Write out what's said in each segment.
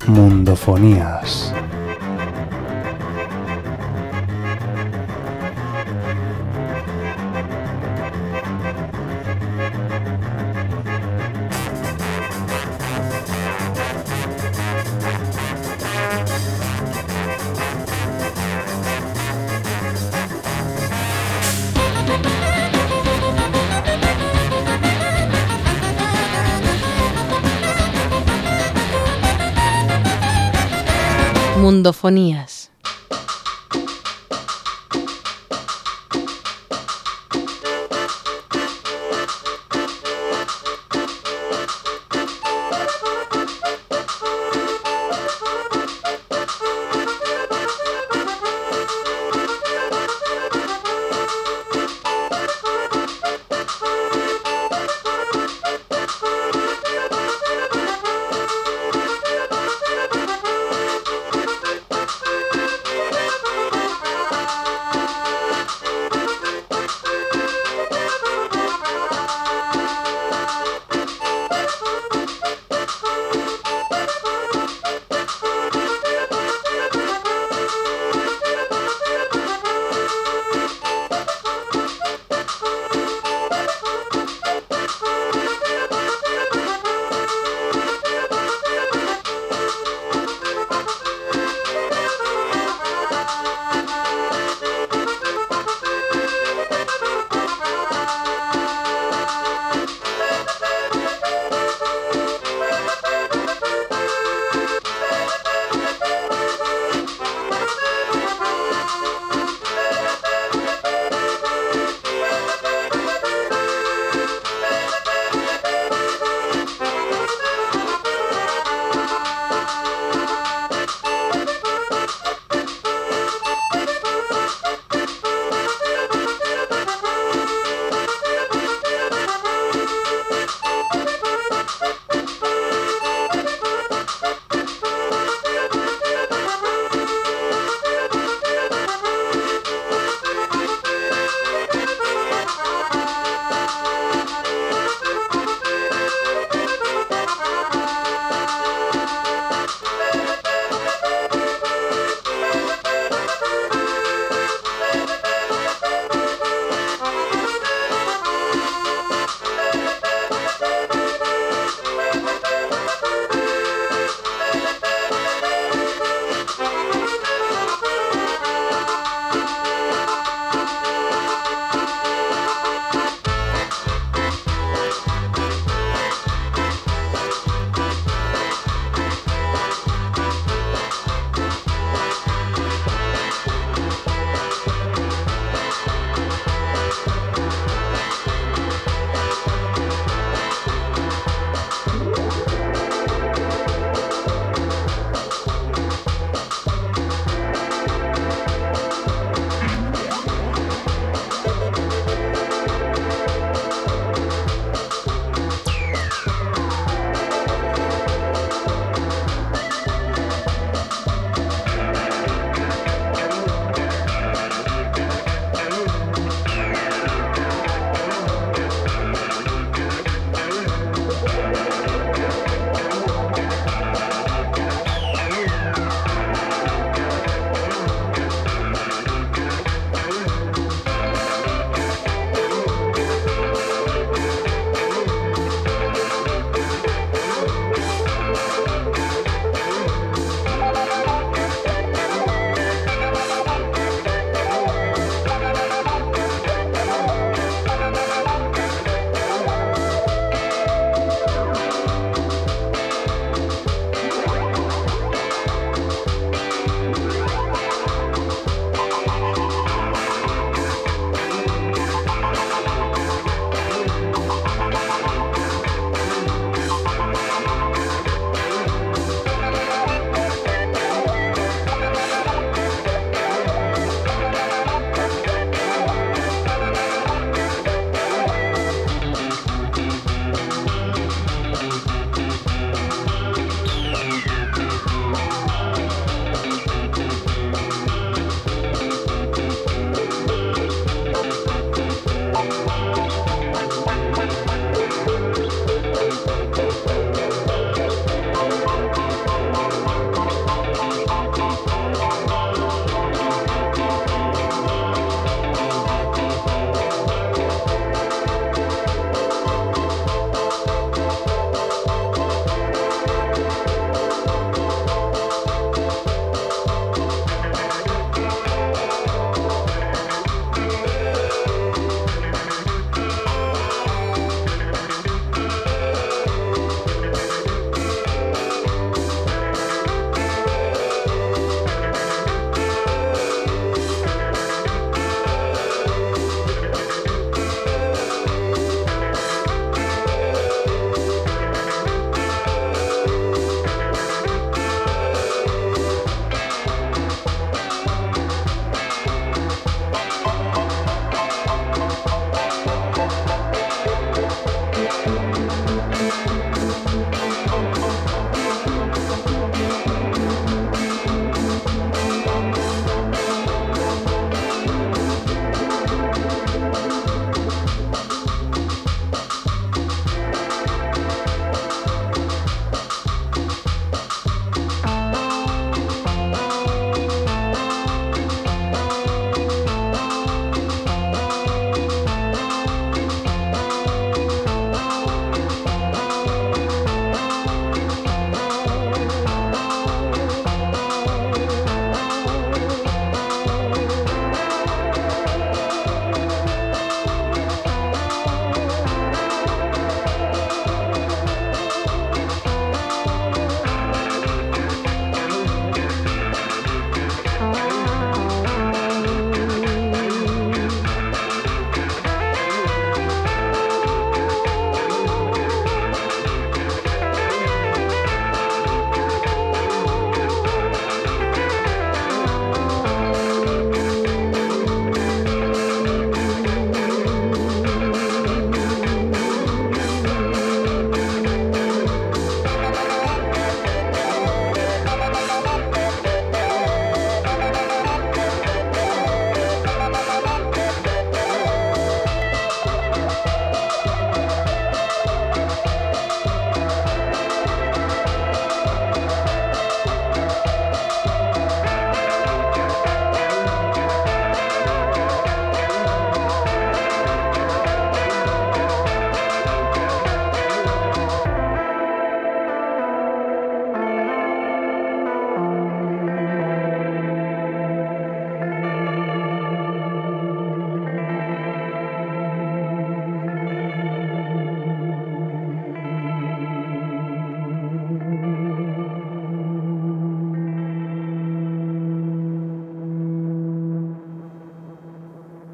Mundofonías. Mundofonías.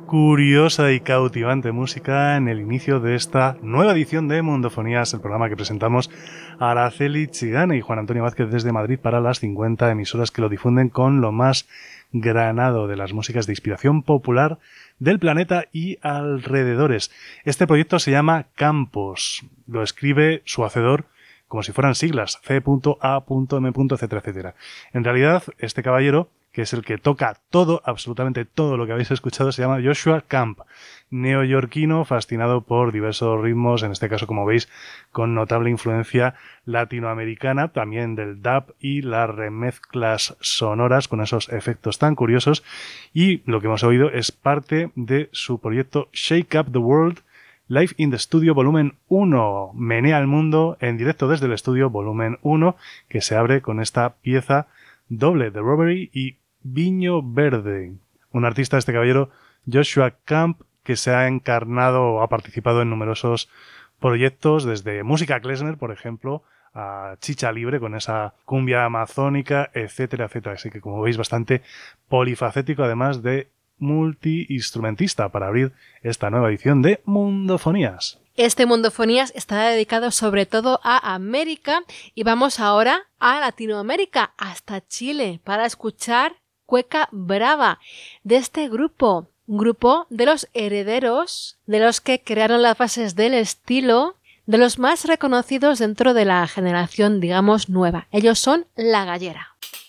curiosa y cautivante música en el inicio de esta nueva edición de Mundofonías, el programa que presentamos a Araceli Chigane y Juan Antonio Vázquez desde Madrid para las 50 emisoras que lo difunden con lo más granado de las músicas de inspiración popular del planeta y alrededores. Este proyecto se llama Campos. Lo escribe su hacedor como si fueran siglas, C.A.M. etcétera, etcétera. En realidad, este caballero, que es el que toca todo, absolutamente todo lo que habéis escuchado, se llama Joshua Camp, neoyorquino fascinado por diversos ritmos, en este caso, como veis, con notable influencia latinoamericana, también del dub y las remezclas sonoras con esos efectos tan curiosos. Y lo que hemos oído es parte de su proyecto Shake Up the World, Live in the Studio Volumen 1, Menea el Mundo en directo desde el estudio Volumen 1, que se abre con esta pieza doble de Robbery y Viño Verde. Un artista, este caballero, Joshua Camp, que se ha encarnado o ha participado en numerosos proyectos, desde música klezmer, por ejemplo, a Chicha Libre con esa cumbia amazónica, etcétera, etcétera. Así que, como veis, bastante polifacético, además de multiinstrumentista, para abrir esta nueva edición de Mundofonías. Este Mundofonías está dedicado sobre todo a América y vamos ahora a Latinoamérica, hasta Chile, para escuchar Cueca Brava de este grupo, un grupo de los herederos de los que crearon las bases del estilo, de los más reconocidos dentro de la generación, digamos, nueva. Ellos son La Gallera.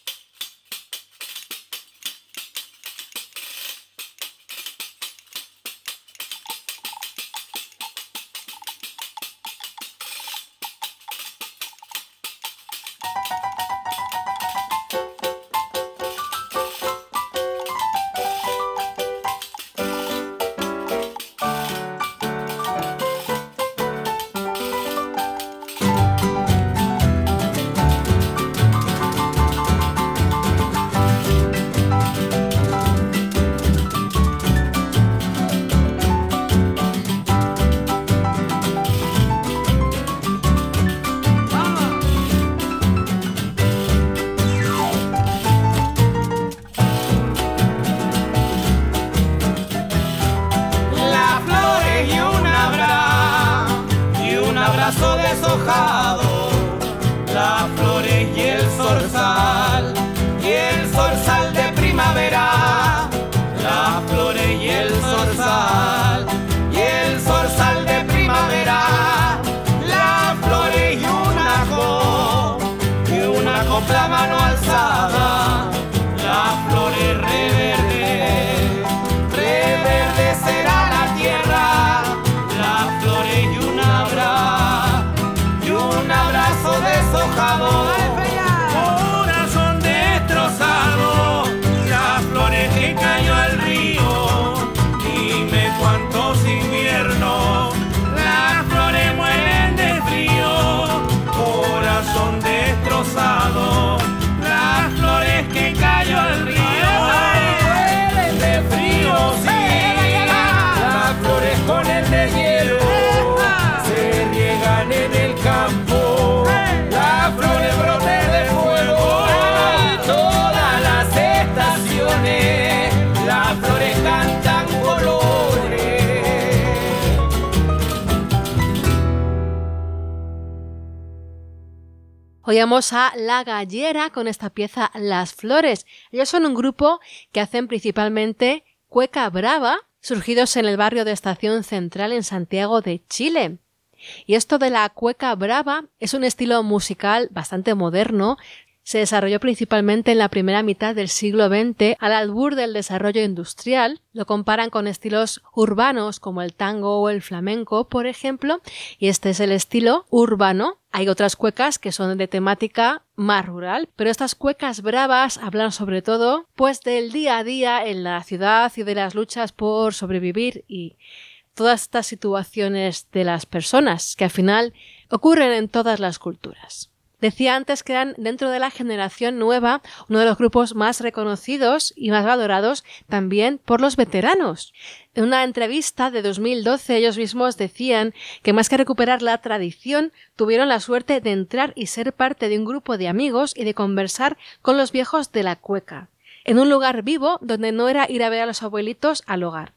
Oíamos a La Gallera con esta pieza Las Flores. Ellos son un grupo que hacen principalmente cueca brava, surgidos en el barrio de Estación Central en Santiago de Chile. Y esto de la cueca brava es un estilo musical bastante moderno. Se desarrolló principalmente en la primera mitad del siglo XX, al albur del desarrollo industrial. Lo comparan con estilos urbanos como el tango o el flamenco, por ejemplo, y este es el estilo urbano. Hay otras cuecas que son de temática más rural, pero estas cuecas bravas hablan sobre todo pues del día a día en la ciudad y de las luchas por sobrevivir y todas estas situaciones de las personas que al final ocurren en todas las culturas. Decía antes que eran, dentro de la generación nueva, uno de los grupos más reconocidos y más valorados también por los veteranos. En una entrevista de 2012 ellos mismos decían que más que recuperar la tradición, tuvieron la suerte de entrar y ser parte de un grupo de amigos y de conversar con los viejos de la cueca, en un lugar vivo donde no era ir a ver a los abuelitos al hogar.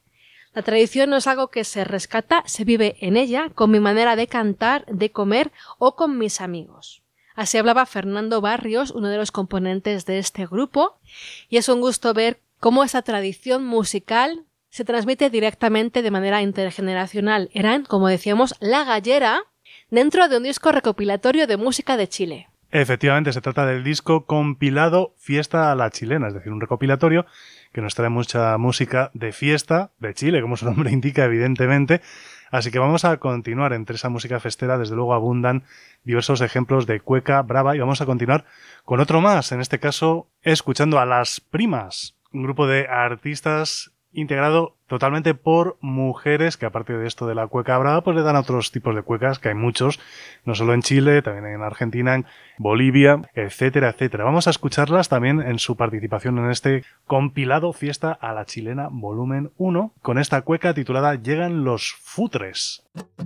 La tradición no es algo que se rescata, se vive en ella, con mi manera de cantar, de comer o con mis amigos. Así hablaba Fernando Barrios, uno de los componentes de este grupo, y es un gusto ver cómo esta tradición musical se transmite directamente de manera intergeneracional. Eran, como decíamos, La Gallera, dentro de un disco recopilatorio de música de Chile. Efectivamente, se trata del disco compilado Fiesta a la Chilena, es decir, un recopilatorio que nos trae mucha música de fiesta de Chile, como su nombre indica, evidentemente. Así que vamos a continuar entre esa música festera. Desde luego abundan diversos ejemplos de cueca brava y vamos a continuar con otro más, en este caso escuchando a Las Primas, un grupo de artistas integrado totalmente por mujeres que, aparte de esto de la cueca brava, pues le dan a otros tipos de cuecas, que hay muchos, no solo en Chile, también en Argentina, en Bolivia, etcétera, etcétera. Vamos a escucharlas también en su participación en este compilado Fiesta a la Chilena volumen 1, con esta cueca titulada Llegan los Futres.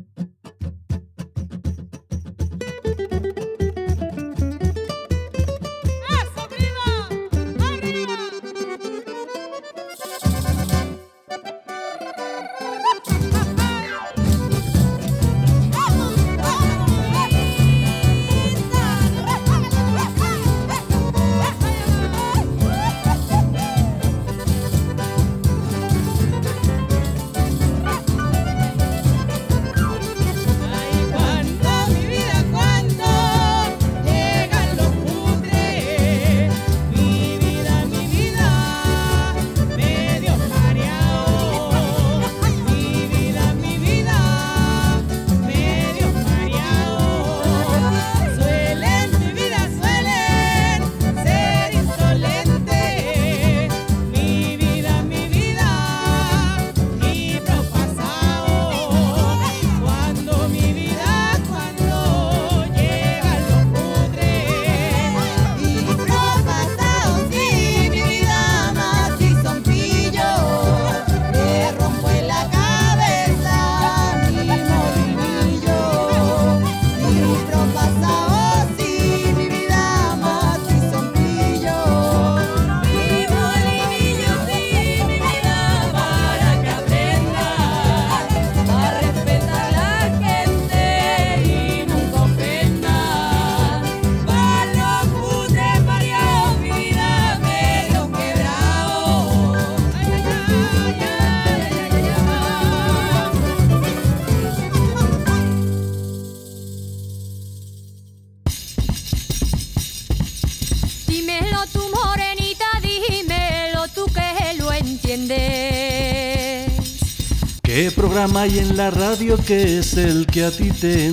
¿Qué programa hay en la radio que es el que a ti te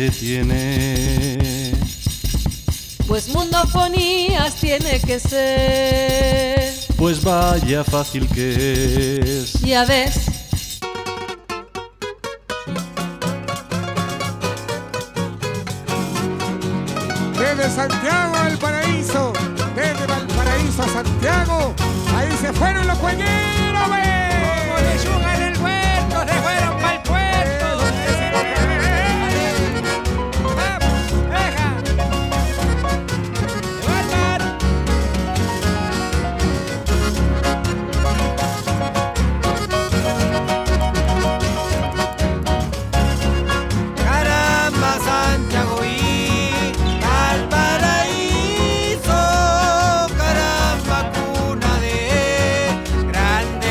entretiene? Pues Mundofonías tiene que ser. Pues vaya fácil que es. Ya ves. Desde Santiago al Paraíso, desde Valparaíso a Santiago, ahí se fueron los cueñeros, wey. Como lechuga en el huerto, se fueron para el puerto. Vamos, deja. Levantar. Caramba, Santiago y Valparaíso, caramba, cuna de grandes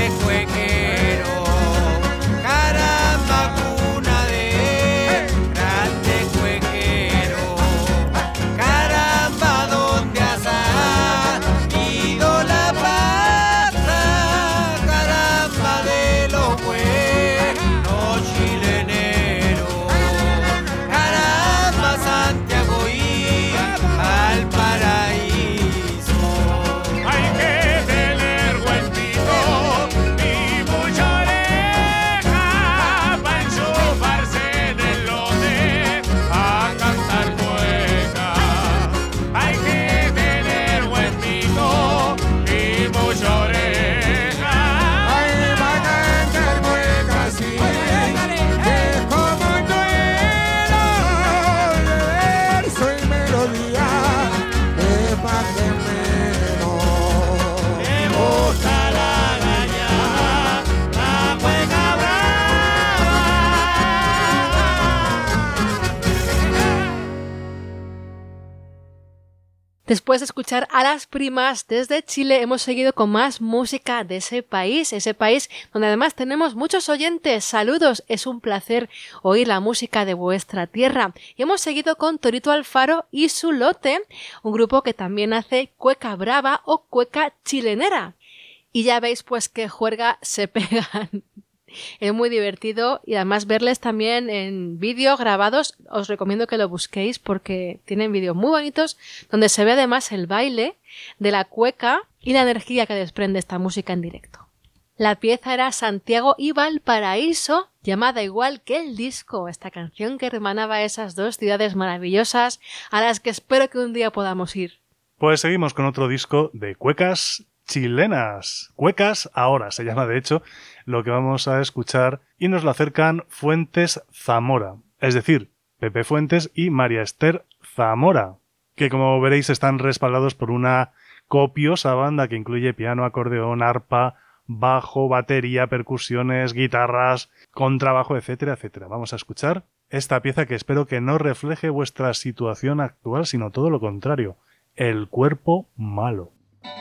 Después de escuchar a Las Primas desde Chile, hemos seguido con más música de ese país donde además tenemos muchos oyentes. Saludos, es un placer oír la música de vuestra tierra. Y hemos seguido con Torito Alfaro y Su Lote, un grupo que también hace cueca brava o cueca chilenera. Y ya veis pues qué juerga se pegan. Es muy divertido y además verles también en vídeos grabados, os recomiendo que lo busquéis porque tienen vídeos muy bonitos donde se ve además el baile de la cueca y la energía que desprende esta música en directo. La pieza era Santiago y Valparaíso, llamada igual que el disco, esta canción que hermanaba esas dos ciudades maravillosas a las que espero que un día podamos ir. Pues seguimos con otro disco de cuecas chilenas. Cuecas ahora se llama de hecho lo que vamos a escuchar y nos lo acercan Fuentes Zamora, es decir, Pepe Fuentes y María Esther Zamora, que como veréis están respaldados por una copiosa banda que incluye piano, acordeón, arpa, bajo, batería, percusiones, guitarras, contrabajo, etcétera, etcétera. Vamos a escuchar esta pieza que espero que no refleje vuestra situación actual, sino todo lo contrario, El cuerpo malo.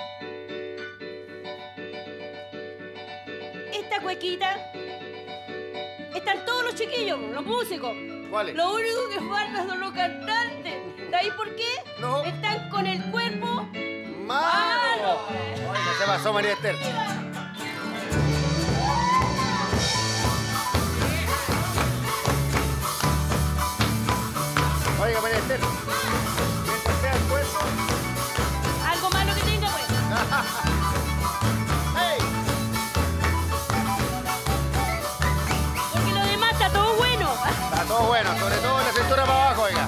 Cuequita, están todos los chiquillos, los músicos. ¿Cuáles? Lo único que falta son los cantantes. ¿Sabéis por qué? No. Están con el cuerpo malo. Oiga, ¿qué pasó, María Esther? Oiga, María Esther, mientras sea el cuerpo. Algo malo que tenga, pues. Está todo bueno, sobre todo la cintura para abajo, oiga.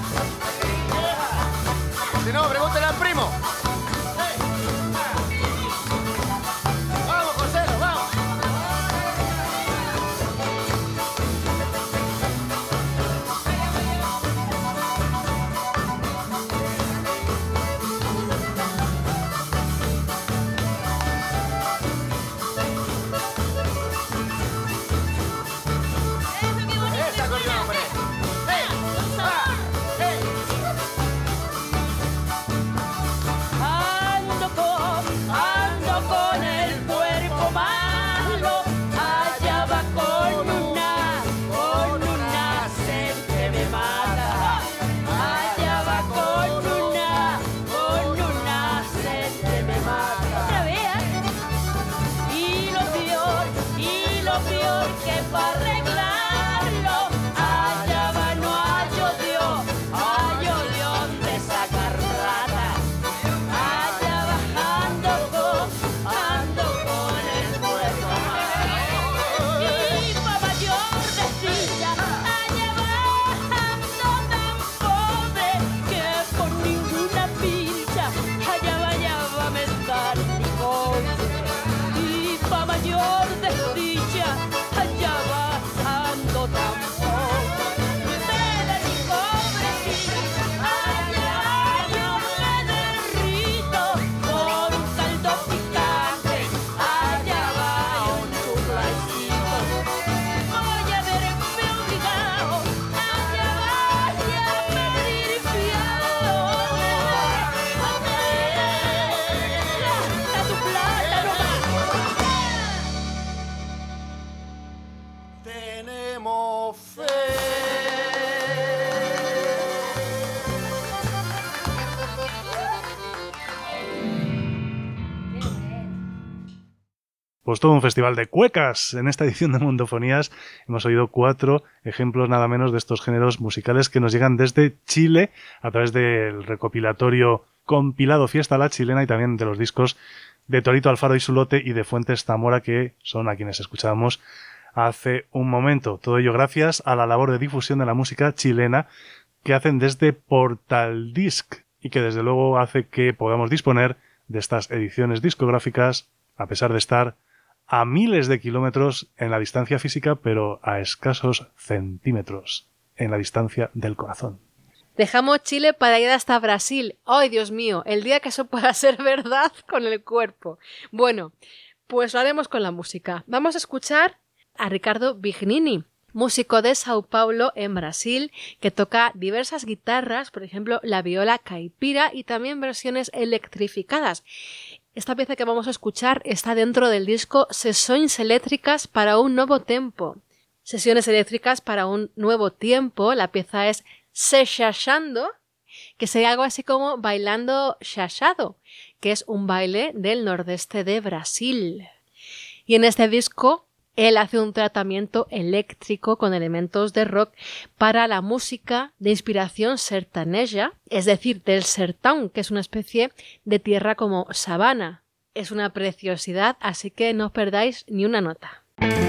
Si no, pregúntale al primo. Vamos, José, vamos. Pues todo un festival de cuecas. En esta edición de Mundofonías hemos oído 4 ejemplos nada menos de estos géneros musicales que nos llegan desde Chile a través del recopilatorio compilado Fiesta La Chilena y también de los discos de Torito Alfaro y Su Lote y de Fuentes Zamora, que son a quienes escuchábamos hace un momento. Todo ello gracias a la labor de difusión de la música chilena que hacen desde Portal Disc y que desde luego hace que podamos disponer de estas ediciones discográficas a pesar de estar a miles de kilómetros en la distancia física, pero a escasos centímetros en la distancia del corazón. Dejamos Chile para ir hasta Brasil. ¡Ay, Dios mío! El día que eso pueda ser verdad con el cuerpo. Bueno, pues lo haremos con la música. Vamos a escuchar a Ricardo Bignini, músico de Sao Paulo, en Brasil, que toca diversas guitarras, por ejemplo, la viola caipira y también versiones electrificadas. Esta pieza que vamos a escuchar está dentro del disco Sessões Elétricas para un Novo Tempo. Sesiones eléctricas para un nuevo tiempo. La pieza es Se Xaxando, que sería algo así como bailando xaxado, que es un baile del nordeste de Brasil. Y en este disco él hace un tratamiento eléctrico con elementos de rock para la música de inspiración sertaneja, es decir, del sertão, que es una especie de tierra como sabana. Es una preciosidad, así que no os perdáis ni una nota.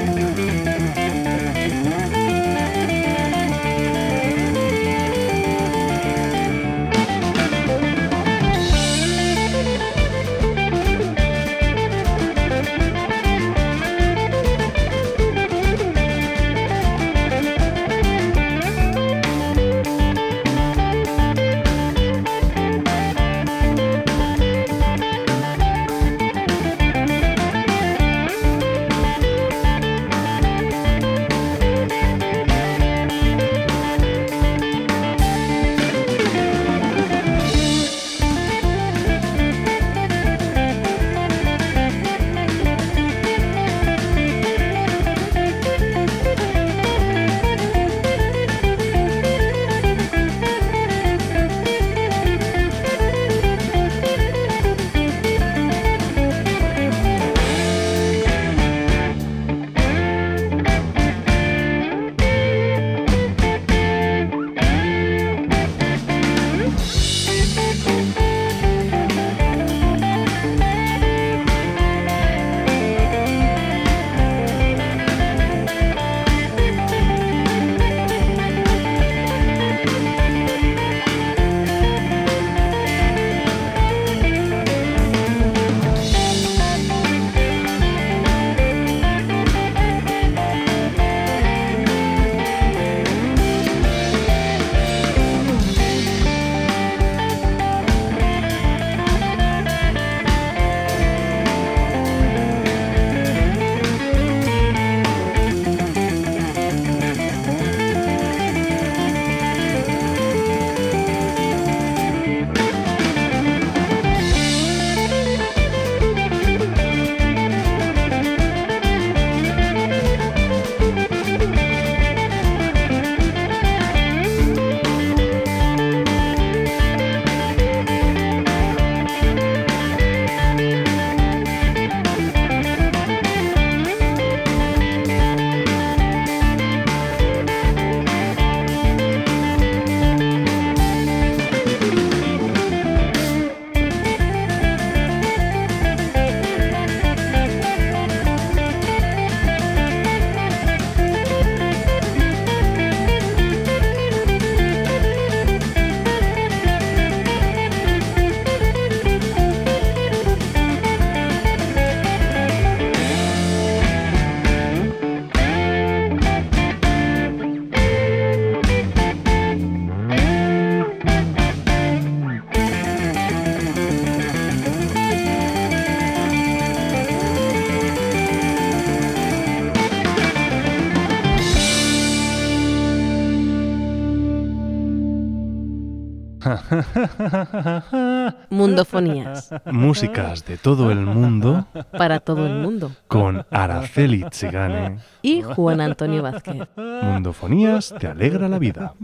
Mundofonías. Músicas de todo el mundo. Para todo el mundo. Con Araceli Chigane. Y Juan Antonio Vázquez. Mundofonías te alegra la vida.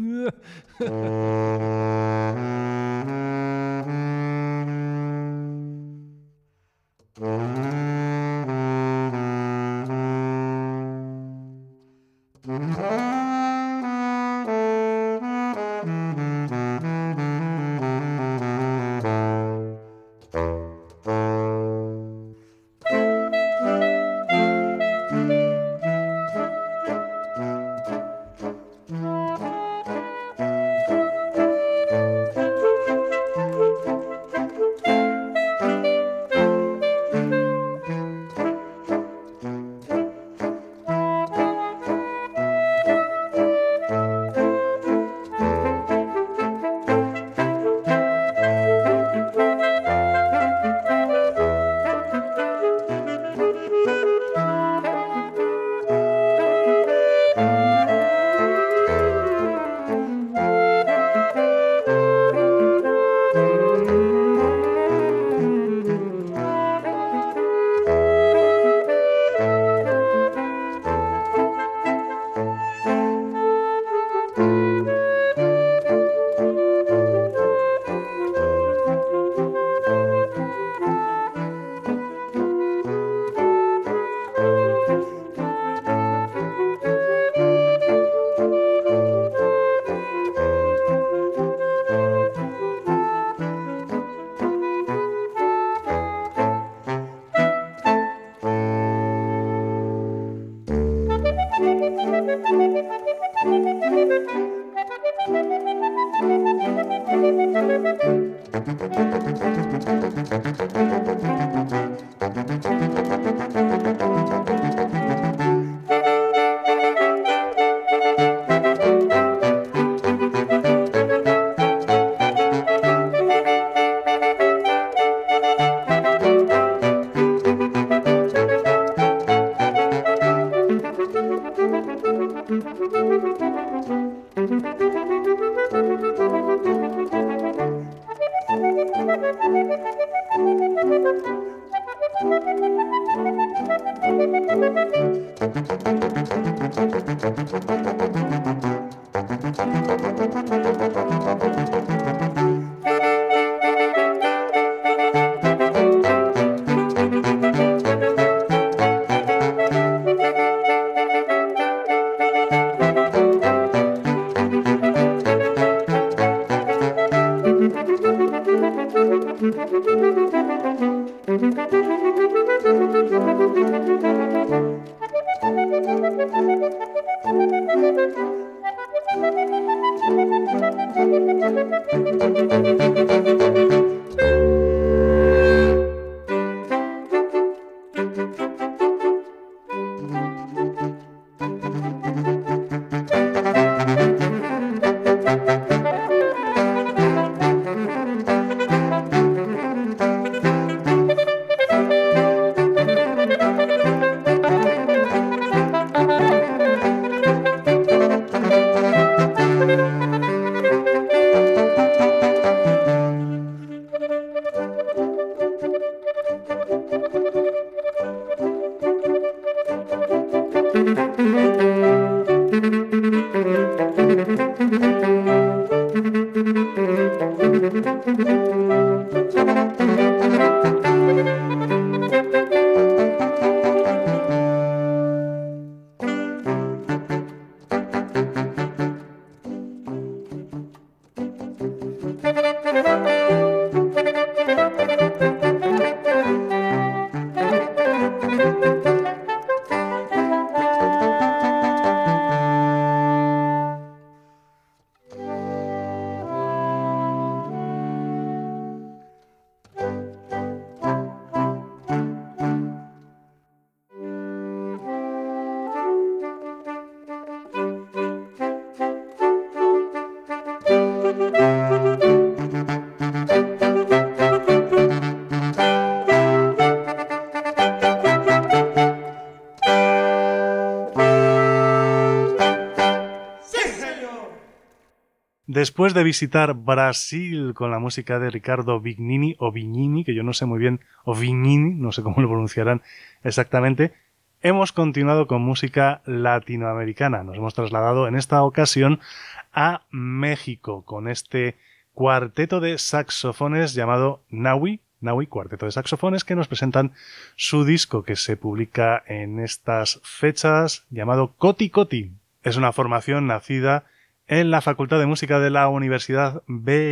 Después de visitar Brasil con la música de Ricardo Vignini, o Vignini, que yo no sé muy bien, o Vignini, no sé cómo lo pronunciarán exactamente, hemos continuado con música latinoamericana. Nos hemos trasladado en esta ocasión a México con este cuarteto de saxofones llamado Nahui, cuarteto de saxofones, que nos presentan su disco que se publica en estas fechas llamado Coti Coti. Es una formación nacida en la Facultad de Música de la Universidad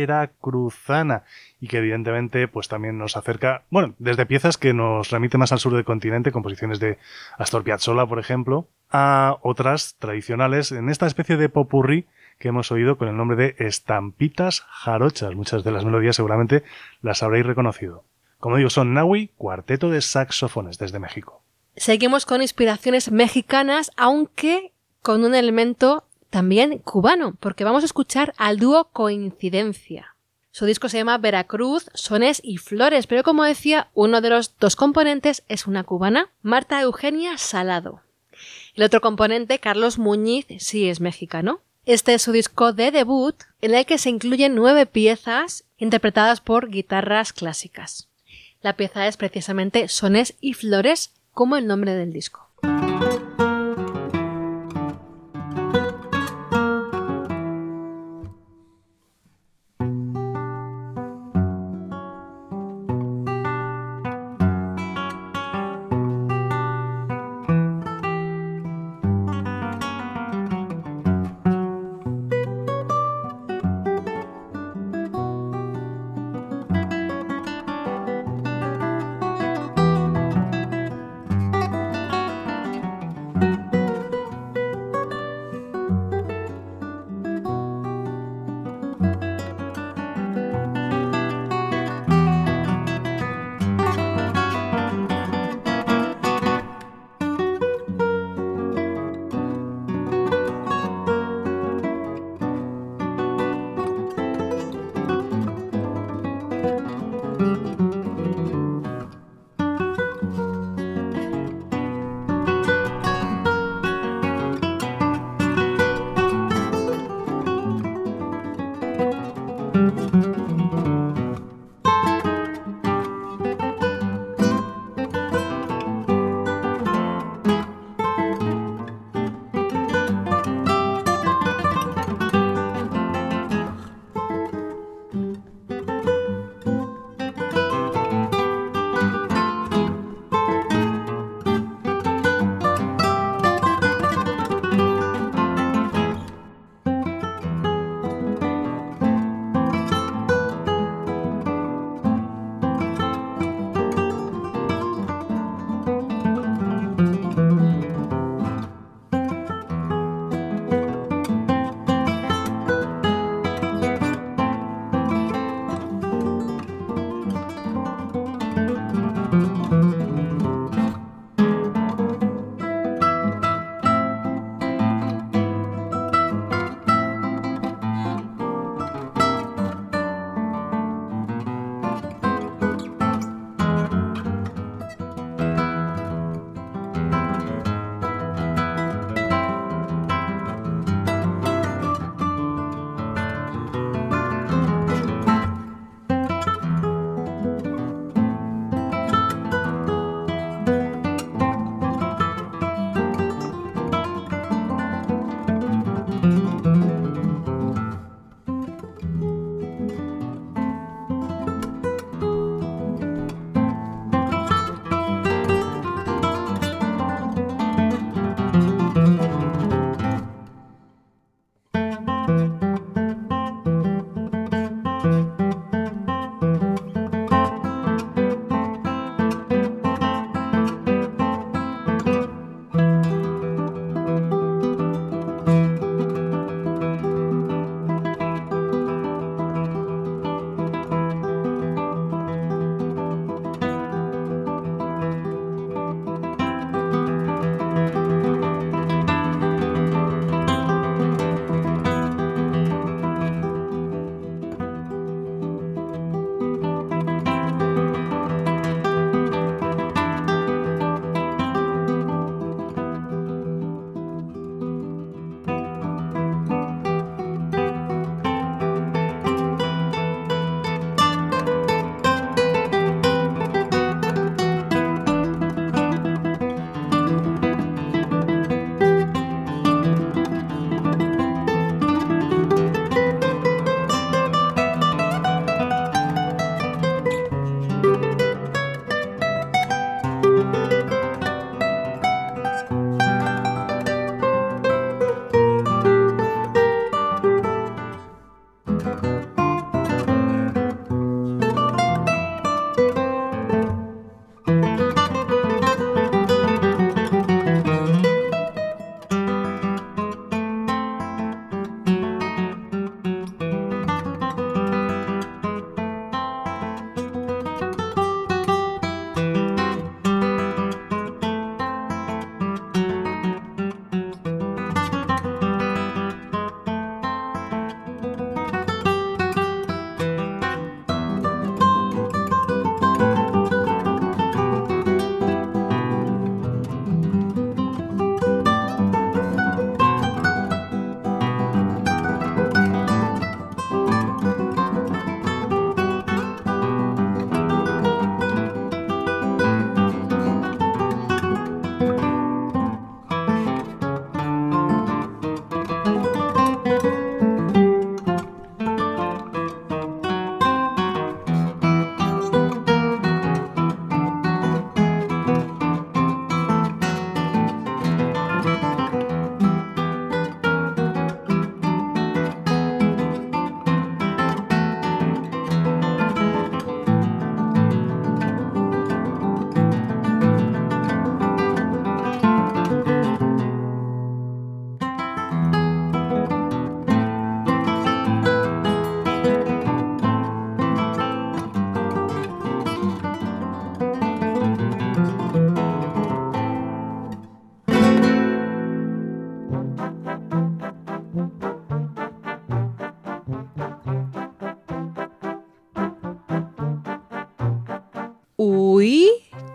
Veracruzana y que evidentemente pues también nos acerca, bueno, desde piezas que nos remite más al sur del continente, composiciones de Astor Piazzolla, por ejemplo, a otras tradicionales en esta especie de popurrí que hemos oído con el nombre de Estampitas Jarochas. Muchas de las melodías seguramente las habréis reconocido. Como digo, son Nahui, cuarteto de saxofones desde México. Seguimos con inspiraciones mexicanas, aunque con un elemento también cubano, porque vamos a escuchar al dúo Coincidencia. Su disco se llama Veracruz, Sones y Flores, pero como decía, uno de los dos componentes es una cubana, Marta Eugenia Salado. El otro componente, Carlos Muñiz, sí es mexicano. Este es su disco de debut, en el que se incluyen 9 piezas interpretadas por guitarras clásicas. La pieza es precisamente Sones y Flores, como el nombre del disco.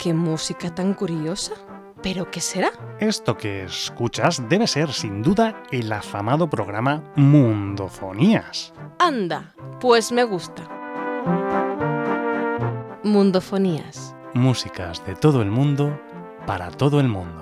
¡Qué música tan curiosa! ¿Pero qué será? Esto que escuchas debe ser, sin duda, el afamado programa Mundofonías. Anda, pues me gusta. Mundofonías. Músicas de todo el mundo, para todo el mundo.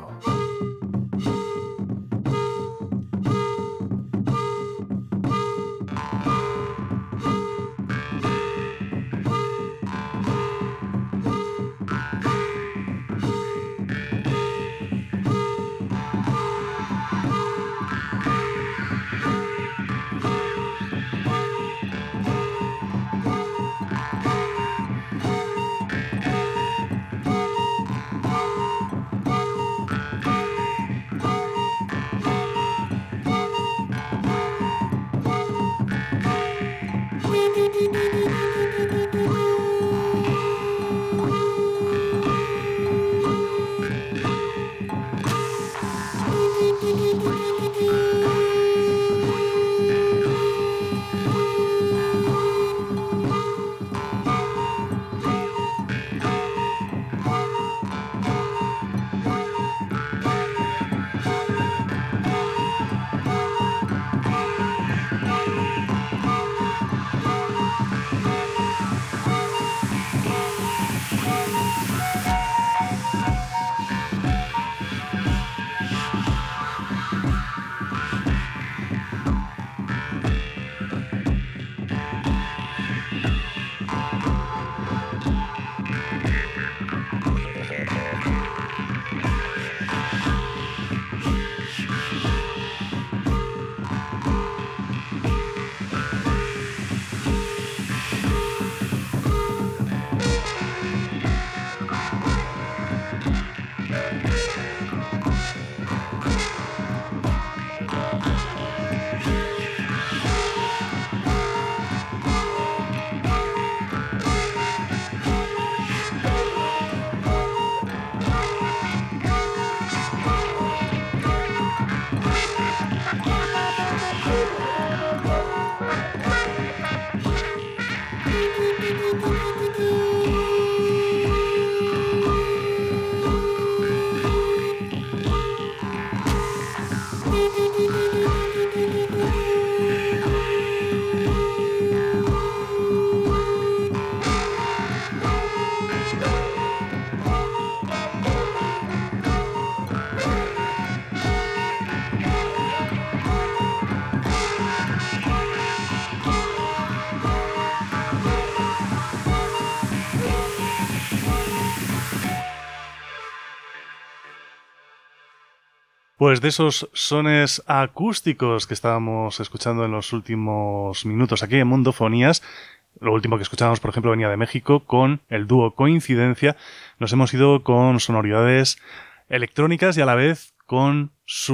Pues de esos sones acústicos que estábamos escuchando en los últimos minutos aquí en Mundofonías, lo último que escuchábamos, por ejemplo, venía de México con el dúo Coincidencia. Nos hemos ido con sonoridades electrónicas y a la vez con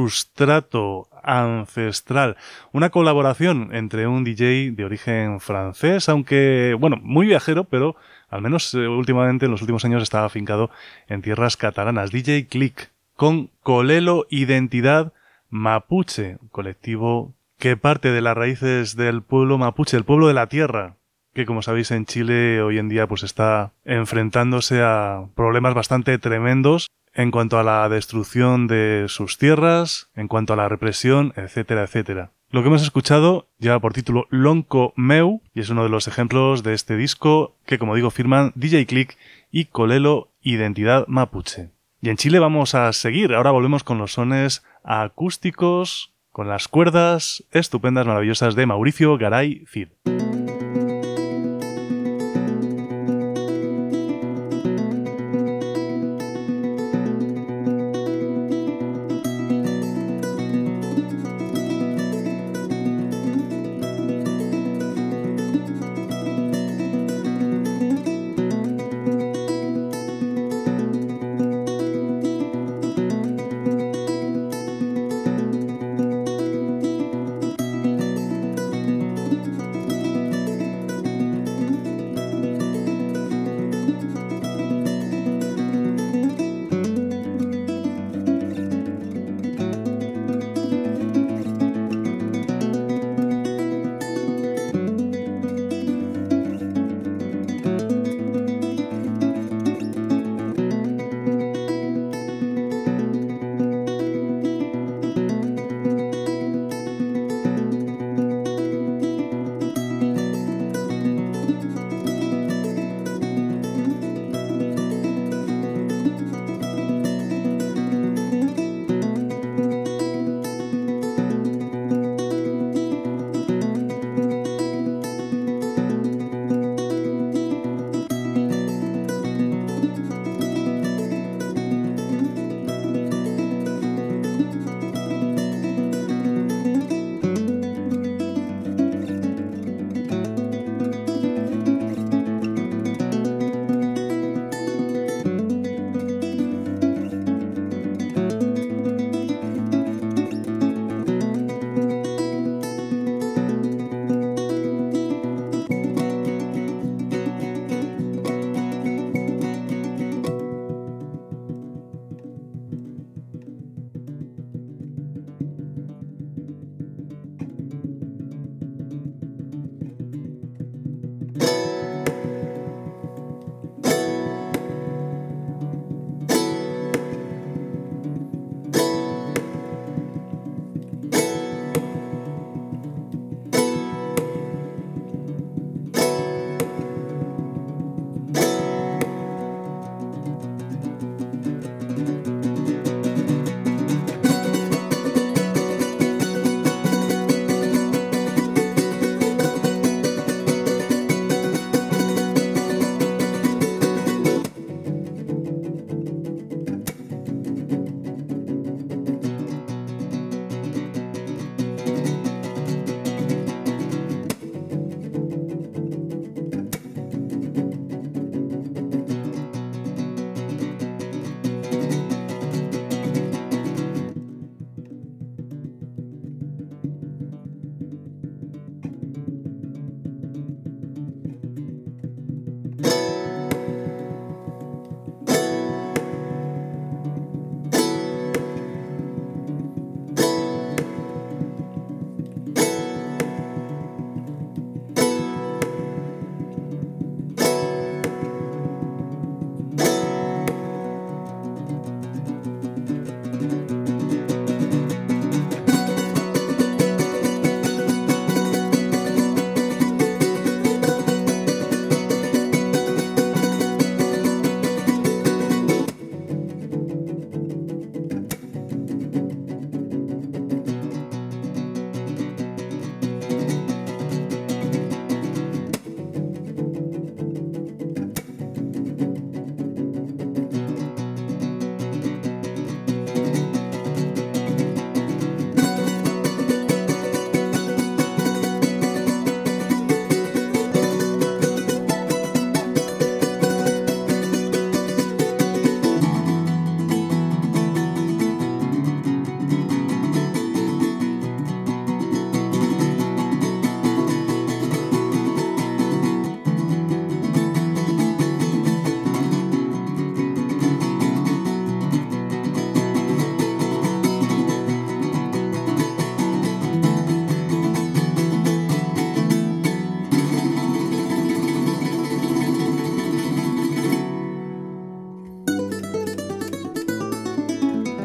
sustrato ancestral. Una colaboración entre un DJ de origen francés, aunque, bueno, muy viajero, pero al menos últimamente, en los últimos años, estaba afincado en tierras catalanas. DJ Click, con Colelo Identidad Mapuche, colectivo que parte de las raíces del pueblo mapuche, el pueblo de la tierra, que como sabéis en Chile hoy en día pues está enfrentándose a problemas bastante tremendos en cuanto a la destrucción de sus tierras, en cuanto a la represión, etcétera, etcétera. Lo que hemos escuchado lleva por título Lonco Meu y es uno de los ejemplos de este disco que, como digo, firman DJ Click y Colelo Identidad Mapuche. Y en Chile vamos a seguir, ahora volvemos con los sones acústicos, con las cuerdas estupendas, maravillosas de Mauricio Garay Cid.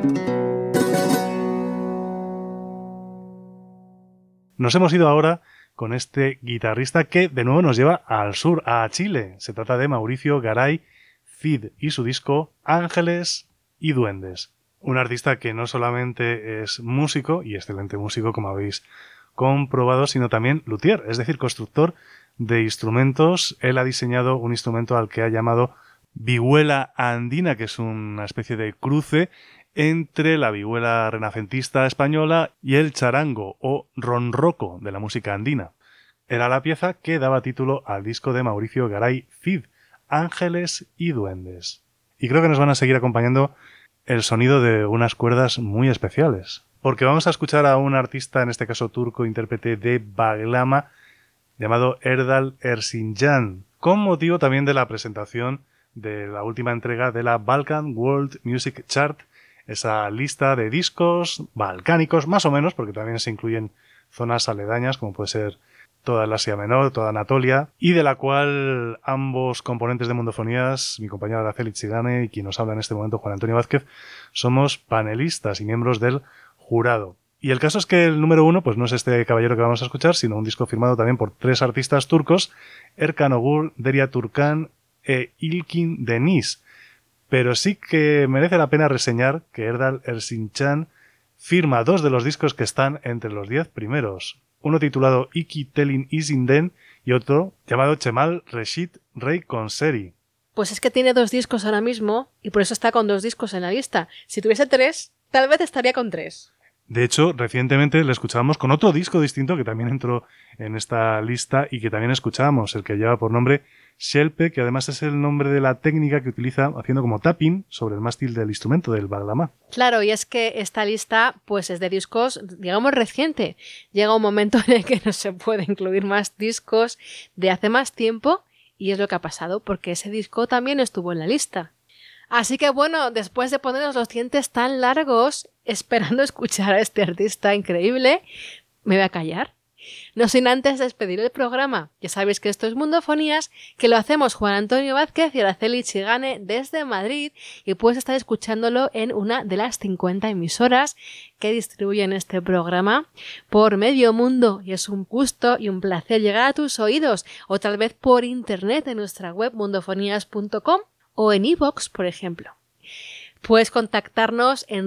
Nos hemos ido ahora con este guitarrista que de nuevo nos lleva al sur, a Chile. Se trata de Mauricio Garay Cid y su disco Ángeles y Duendes. Un artista que no solamente es músico, y excelente músico como habéis comprobado, sino también luthier, es decir, constructor de instrumentos. Él ha diseñado un instrumento al que ha llamado vihuela andina, que es una especie de cruce entre la vihuela renacentista española y el charango o ronroco de la música andina. Era la pieza que daba título al disco de Mauricio Garay Cid, Ángeles y Duendes. Y creo que nos van a seguir acompañando el sonido de unas cuerdas muy especiales, porque vamos a escuchar a un artista, en este caso turco, intérprete de baglama, llamado Erdal Erzincan, con motivo también de la presentación de la última entrega de la Balkan World Music Chart, esa lista de discos balcánicos, más o menos, porque también se incluyen zonas aledañas, como puede ser toda el Asia Menor, toda Anatolia, y de la cual ambos componentes de Mundofonías, mi compañero Araceli Chigane y quien nos habla en este momento, Juan Antonio Vázquez, somos panelistas y miembros del jurado. Y el caso es que el número uno pues no es este caballero que vamos a escuchar, sino un disco firmado también por 3 artistas turcos, Erkan Ogur, Derya Turkan e Ilkin Deniz. Pero sí que merece la pena reseñar que Erdal Erzincan firma 2 de los discos que están entre los 10 primeros. Uno titulado Iki Telin Izinden y otro llamado Cemal Reşit Rey Konseri. Pues es que tiene 2 discos ahora mismo y por eso está con 2 discos en la lista. Si tuviese 3, tal vez estaría con 3. De hecho, recientemente le escuchábamos con otro disco distinto que también entró en esta lista y que también escuchábamos, el que lleva por nombre Shelpe, que además es el nombre de la técnica que utiliza haciendo como tapping sobre el mástil del instrumento del baglama. Claro, y es que esta lista pues es de discos, digamos, reciente. Llega un momento en el que no se puede incluir más discos de hace más tiempo y es lo que ha pasado porque ese disco también estuvo en la lista. Así que bueno, después de ponernos los dientes tan largos esperando escuchar a este artista increíble, me voy a callar. No sin antes despedir el programa. Ya sabéis que esto es Mundofonías, que lo hacemos Juan Antonio Vázquez y Araceli Chigane desde Madrid y puedes estar escuchándolo en una de las 50 emisoras que distribuyen este programa por medio mundo y es un gusto y un placer llegar a tus oídos o tal vez por internet en nuestra web mundofonías.com o en iVoox, por ejemplo. Puedes contactarnos en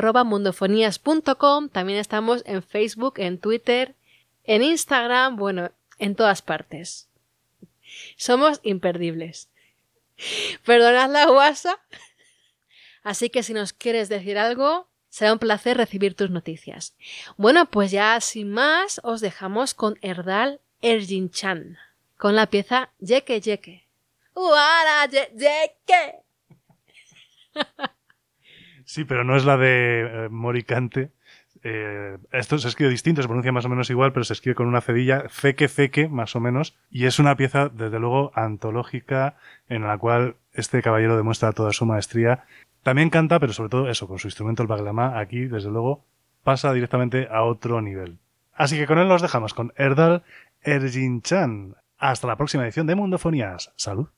radio@mundofonías.com, también estamos en Facebook, en Twitter, en Instagram, bueno, en todas partes. Somos imperdibles. Perdonad la guasa. Así que si nos quieres decir algo, será un placer recibir tus noticias. Bueno, pues ya sin más, os dejamos con Erdal Erzincan, con la pieza Yeke Yeke. ¡Uara Yeke! Sí, pero no es la de Moricante. Esto se escribe distinto, se pronuncia más o menos igual, pero se escribe con una cedilla, feque, más o menos, y es una pieza, desde luego, antológica, en la cual este caballero demuestra toda su maestría. También canta, pero sobre todo eso, con su instrumento, el baglama, aquí, desde luego, pasa directamente a otro nivel. Así que con él nos dejamos, con Erdal Erzincan. Hasta la próxima edición de Mundofonías. ¡Salud!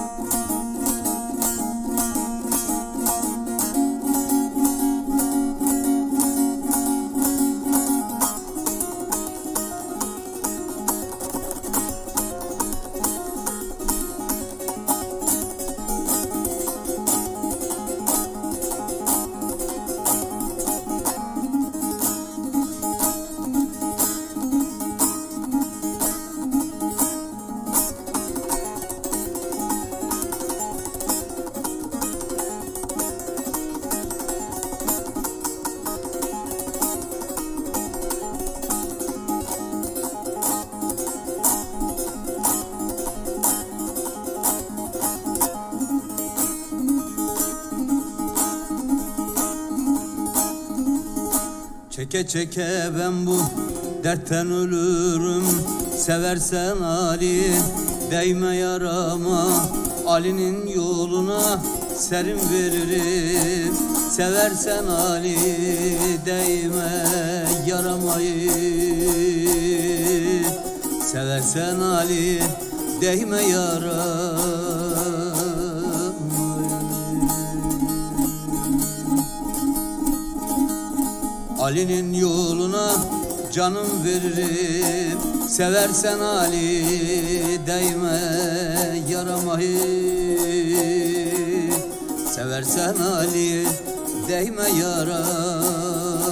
Çeke çeke ben bu dertten ölürüm. Seversen Ali değme yarama. Ali'nin yoluna serin veririm. Seversen Ali değme yaramayı. Seversen Ali değme yaramayı. Ali'nin yoluna canım veririm. Seversen Ali değme yarama hiç. Seversen Ali değme yarama.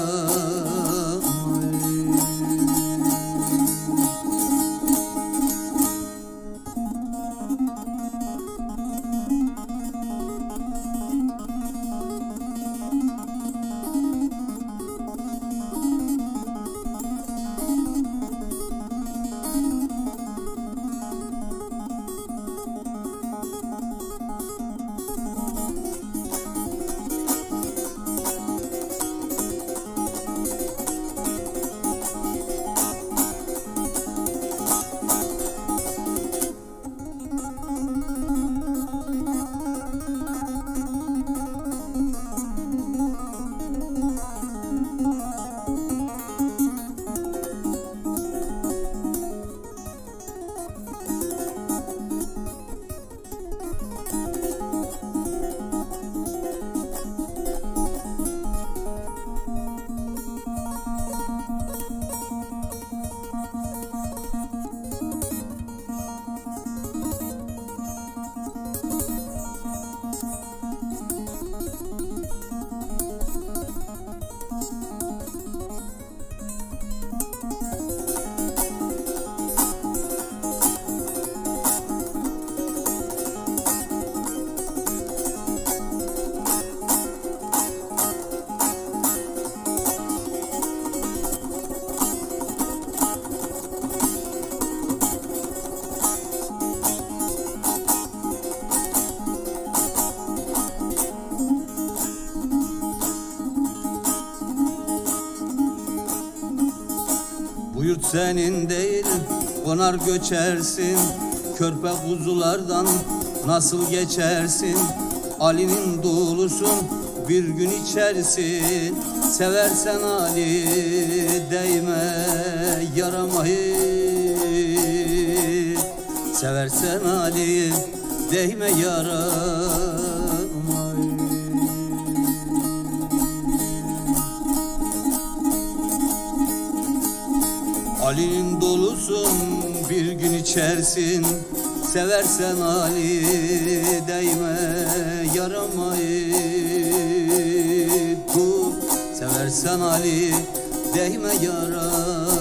Bu yurt senin değil, konar göçersin. Körpe kuzulardan nasıl geçersin? Ali'nin dolusun, bir gün içersin. Seversen Ali değme yarama hiç. Seversen Ali değme yarama. Ali'nin dolusun, bir gün içersin. Seversen Ali değme yarama tut. Seversen Ali değme yarama.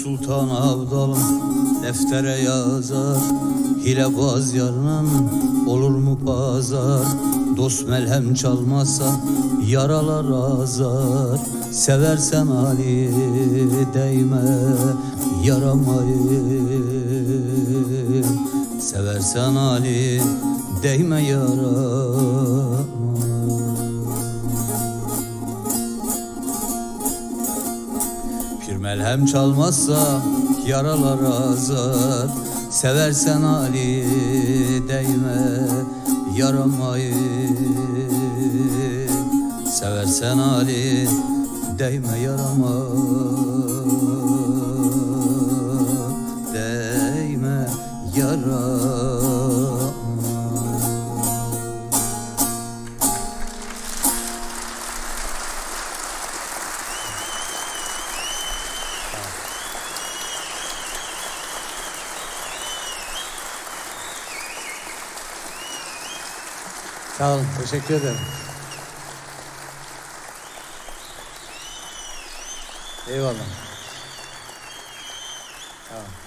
Sultan Abdalım deftere yazar, hilebaz yarına olur mu pazar? Dost melhem çalmazsa yaralar azar. Seversen Ali değme yaramayı. Seversen Ali değme yarama. Pir melhem çalmazsa yaralar azar. Seversen Ali değme yaramayı. Seversen Ali değme yarama. Değme yarama. Sağ olun, teşekkür ederim. Eyvallah. Tamam.